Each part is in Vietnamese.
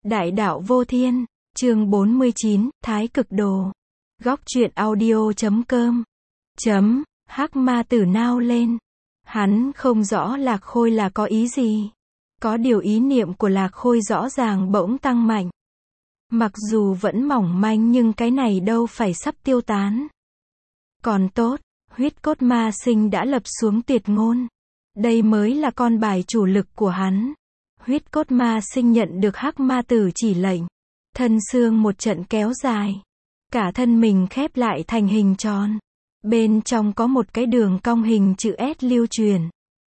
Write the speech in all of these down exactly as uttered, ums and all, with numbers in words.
Đại đạo vô thiên, chương bốn mươi chín, Thái cực đồ. Góc truyện audio chấm com. Chấm, Hắc ma tử nao lên. Hắn không rõ Lạc Khôi là có ý gì. Có điều ý niệm của Lạc Khôi rõ ràng bỗng tăng mạnh. Mặc dù vẫn mỏng manh nhưng cái này đâu phải sắp tiêu tán. Còn tốt, huyết cốt ma sinh đã lập xuống tuyệt ngôn. Đây mới là con bài chủ lực của hắn. Huyết cốt ma sinh nhận được Hắc ma tử chỉ lệnh. Thân xương một trận kéo dài. Cả thân mình khép lại thành hình tròn. Bên trong có một cái đường cong hình chữ S lưu truyền.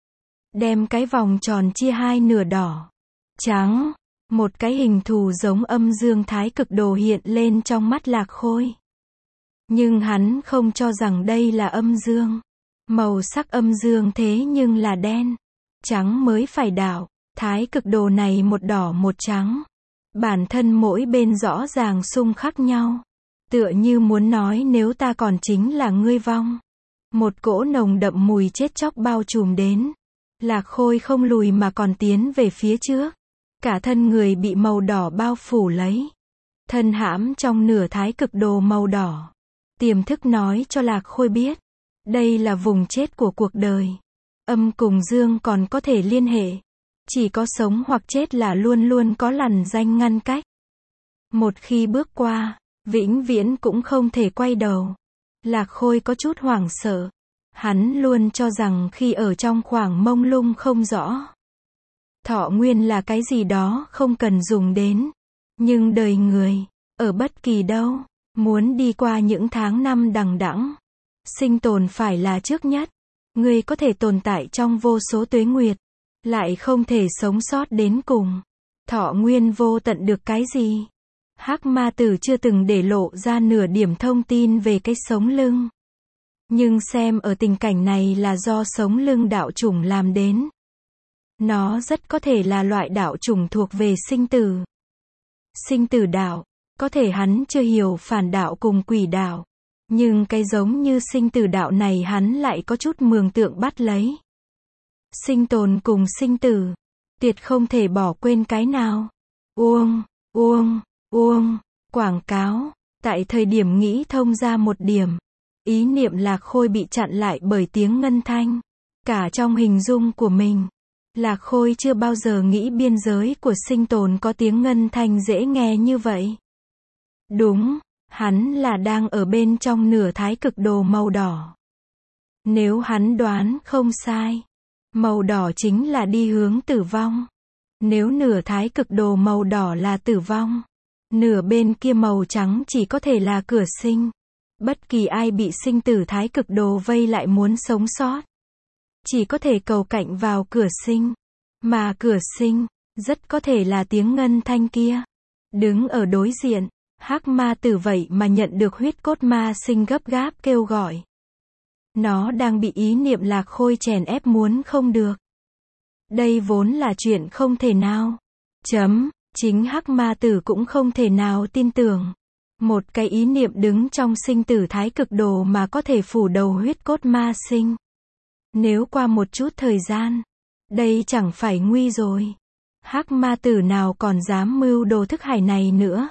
Đem cái vòng tròn chia hai nửa đỏ, trắng. Một cái hình thù giống âm dương thái cực đồ hiện lên trong mắt Lạc Khôi. Nhưng hắn không cho rằng đây là âm dương. Màu sắc âm dương thế nhưng là đen. Trắng mới phải đạo. Thái cực đồ này một đỏ một trắng. Bản thân mỗi bên rõ ràng xung khắc nhau. Tựa như muốn nói nếu ta còn chính là ngươi vong. Một cỗ nồng đậm mùi chết chóc bao trùm đến. Lạc Khôi không lùi mà còn tiến về phía trước. Cả thân người bị màu đỏ bao phủ lấy. Thân hãm trong nửa thái cực đồ màu đỏ. Tiềm thức nói cho Lạc Khôi biết. Đây là vùng chết của cuộc đời. Âm cùng dương còn có thể liên hệ. Chỉ có sống hoặc chết là luôn luôn có lằn ranh ngăn cách. Một khi bước qua, vĩnh viễn cũng không thể quay đầu. Lạc Khôi có chút hoảng sợ. Hắn luôn cho rằng khi ở trong khoảng mông lung không rõ. Thọ nguyên là cái gì đó không cần dùng đến. Nhưng đời người, ở bất kỳ đâu, muốn đi qua những tháng năm đằng đẵng. Sinh tồn phải là trước nhất. Người có thể tồn tại trong vô số tuế nguyệt. Lại không thể sống sót đến cùng. Thọ nguyên vô tận được cái gì? Hắc ma tử chưa từng để lộ ra nửa điểm thông tin về cái sống lưng. Nhưng xem ở tình cảnh này là do sống lưng đạo chủng làm đến. Nó rất có thể là loại đạo chủng thuộc về sinh tử. Sinh tử đạo, có thể hắn chưa hiểu phản đạo cùng quỷ đạo. Nhưng cái giống như sinh tử đạo này hắn lại có chút mường tượng bắt lấy. Sinh tồn cùng sinh tử. Tuyệt không thể bỏ quên cái nào. Uông, uông, uông, quảng cáo. Tại thời điểm nghĩ thông ra một điểm. Ý niệm Lạc Khôi bị chặn lại bởi tiếng ngân thanh. Cả trong hình dung của mình. Lạc Khôi chưa bao giờ nghĩ biên giới của sinh tồn có tiếng ngân thanh dễ nghe như vậy. Đúng, hắn là đang ở bên trong nửa thái cực đồ màu đỏ. Nếu hắn đoán không sai. Màu đỏ chính là đi hướng tử vong. Nếu nửa thái cực đồ màu đỏ là tử vong, nửa bên kia màu trắng chỉ có thể là cửa sinh. Bất kỳ ai bị sinh tử thái cực đồ vây lại muốn sống sót, chỉ có thể cầu cạnh vào cửa sinh. Mà cửa sinh, rất có thể là tiếng ngân thanh kia. Đứng ở đối diện, Hắc ma tử vậy mà nhận được huyết cốt ma sinh gấp gáp kêu gọi. Nó đang bị ý niệm Lạc Khôi chèn ép muốn không được. Đây vốn là chuyện không thể nào. Chấm, chính Hắc ma tử cũng không thể nào tin tưởng. Một cái ý niệm đứng trong sinh tử thái cực đồ mà có thể phủ đầu huyết cốt ma sinh. Nếu qua một chút thời gian, đây chẳng phải nguy rồi. Hắc ma tử nào còn dám mưu đồ thức hải này nữa.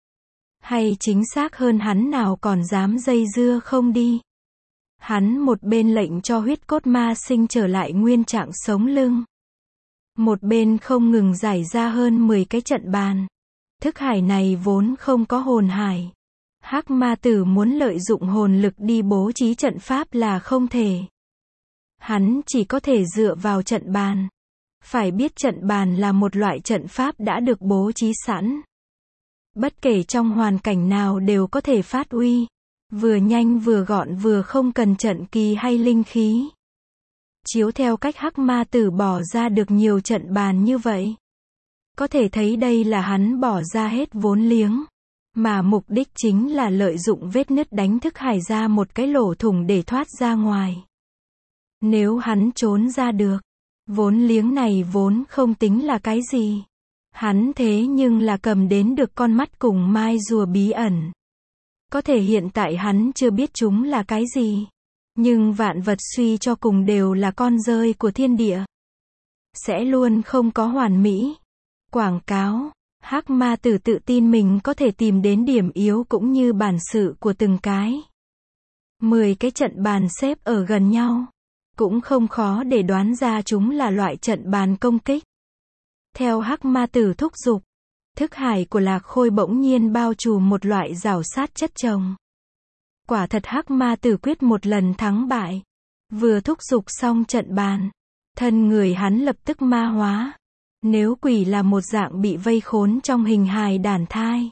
Hay chính xác hơn hắn nào còn dám dây dưa không đi. Hắn một bên lệnh cho huyết cốt ma sinh trở lại nguyên trạng sống lưng. Một bên không ngừng giải ra hơn mười cái trận bàn. Thức hải này vốn không có hồn hải. Hắc ma tử muốn lợi dụng hồn lực đi bố trí trận pháp là không thể. Hắn chỉ có thể dựa vào trận bàn. Phải biết trận bàn là một loại trận pháp đã được bố trí sẵn. Bất kể trong hoàn cảnh nào đều có thể phát uy. Vừa nhanh vừa gọn vừa không cần trận kỳ hay linh khí. Chiếu theo cách Hắc ma tử bỏ ra được nhiều trận bàn như vậy. Có thể thấy đây là hắn bỏ ra hết vốn liếng. Mà mục đích chính là lợi dụng vết nứt đánh thức hải ra một cái lỗ thủng để thoát ra ngoài. Nếu hắn trốn ra được, vốn liếng này vốn không tính là cái gì. Hắn thế nhưng là cầm đến được con mắt cùng mai rùa bí ẩn. Có thể hiện tại hắn chưa biết chúng là cái gì. Nhưng vạn vật suy cho cùng đều là con rơi của thiên địa. Sẽ luôn không có hoàn mỹ. Quảng cáo. Hắc ma tử tự tin mình có thể tìm đến điểm yếu cũng như bản sự của từng cái. Mười cái trận bàn xếp ở gần nhau. Cũng không khó để đoán ra chúng là loại trận bàn công kích. Theo Hắc ma tử thúc giục, thức hải của Lạc Khôi bỗng nhiên bao trùm một loại rào sát chất chồng. Quả thật Hắc ma tử quyết một lần thắng bại. Vừa thúc giục xong trận bàn, thân người hắn lập tức ma hóa. Nếu quỷ là một dạng bị vây khốn trong hình hài đản thai,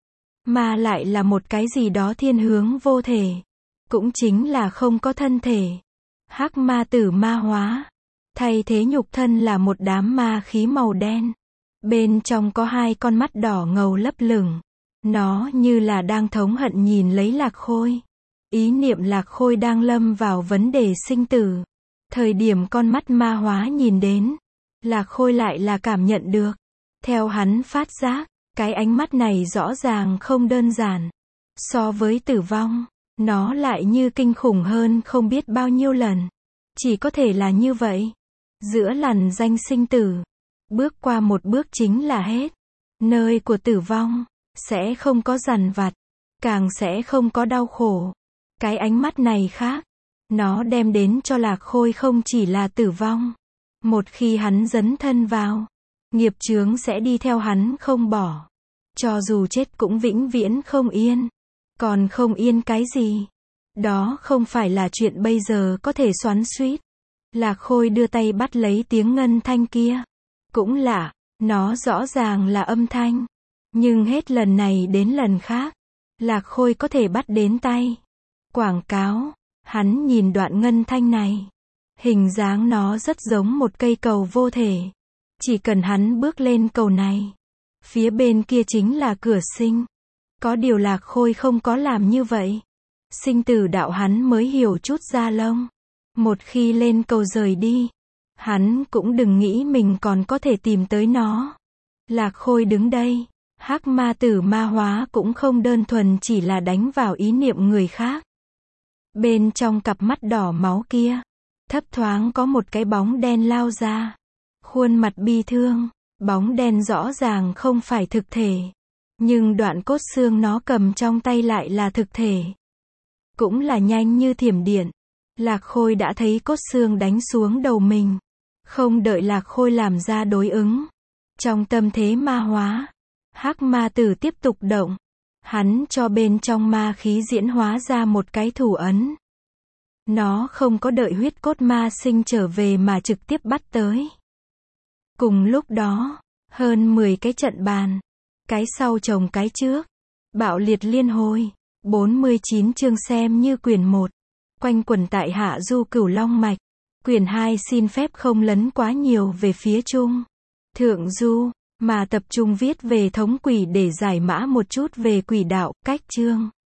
ma lại là một cái gì đó thiên hướng vô thể, cũng chính là không có thân thể. Hắc ma tử ma hóa, thay thế nhục thân là một đám ma khí màu đen. Bên trong có hai con mắt đỏ ngầu lấp lửng. Nó như là đang thống hận nhìn lấy Lạc Khôi. Ý niệm Lạc Khôi đang lâm vào vấn đề sinh tử. Thời điểm con mắt ma hóa nhìn đến, Lạc Khôi lại là cảm nhận được. Theo hắn phát giác, cái ánh mắt này rõ ràng không đơn giản. So với tử vong, nó lại như kinh khủng hơn không biết bao nhiêu lần. Chỉ có thể là như vậy. Giữa lằn danh sinh tử, bước qua một bước chính là hết. Nơi của tử vong, sẽ không có dằn vặt, càng sẽ không có đau khổ. Cái ánh mắt này khác. Nó đem đến cho Lạc Khôi không chỉ là tử vong. Một khi hắn dấn thân vào, nghiệp chướng sẽ đi theo hắn không bỏ. Cho dù chết cũng vĩnh viễn không yên. Còn không yên cái gì? Đó không phải là chuyện bây giờ có thể xoắn xuýt. Lạc Khôi đưa tay bắt lấy tiếng ngân thanh kia. Cũng lạ, nó rõ ràng là âm thanh. Nhưng hết lần này đến lần khác, Lạc Khôi có thể bắt đến tay. Quảng cáo, hắn nhìn đoạn ngân thanh này. Hình dáng nó rất giống một cây cầu vô thể. Chỉ cần hắn bước lên cầu này, phía bên kia chính là cửa sinh. Có điều Lạc Khôi không có làm như vậy. Sinh tử đạo hắn mới hiểu chút da lông. Một khi lên cầu rời đi, hắn cũng đừng nghĩ mình còn có thể tìm tới nó. Lạc Khôi đứng đây, Hắc ma tử ma hóa cũng không đơn thuần chỉ là đánh vào ý niệm người khác. Bên trong cặp mắt đỏ máu kia, thấp thoáng có một cái bóng đen lao ra. Khuôn mặt bi thương, bóng đen rõ ràng không phải thực thể. Nhưng đoạn cốt xương nó cầm trong tay lại là thực thể. Cũng là nhanh như thiểm điện. Lạc Khôi đã thấy cốt xương đánh xuống đầu mình. Không đợi Lạc Khôi làm ra đối ứng. Trong tâm thế ma hóa, Hắc ma tử tiếp tục động. Hắn cho bên trong ma khí diễn hóa ra một cái thủ ấn. Nó không có đợi huyết cốt ma sinh trở về mà trực tiếp bắt tới. Cùng lúc đó, hơn mười cái trận bàn, cái sau chồng cái trước, bạo liệt liên hồi. bốn mươi chín chương xem như quyển một. Quanh quẩn tại Hạ Du Cửu Long Mạch. Quyển hai xin phép không lấn quá nhiều về phía Trung Thượng Du, mà tập trung viết về thống quỷ để giải mã một chút về quỷ đạo, cách chương.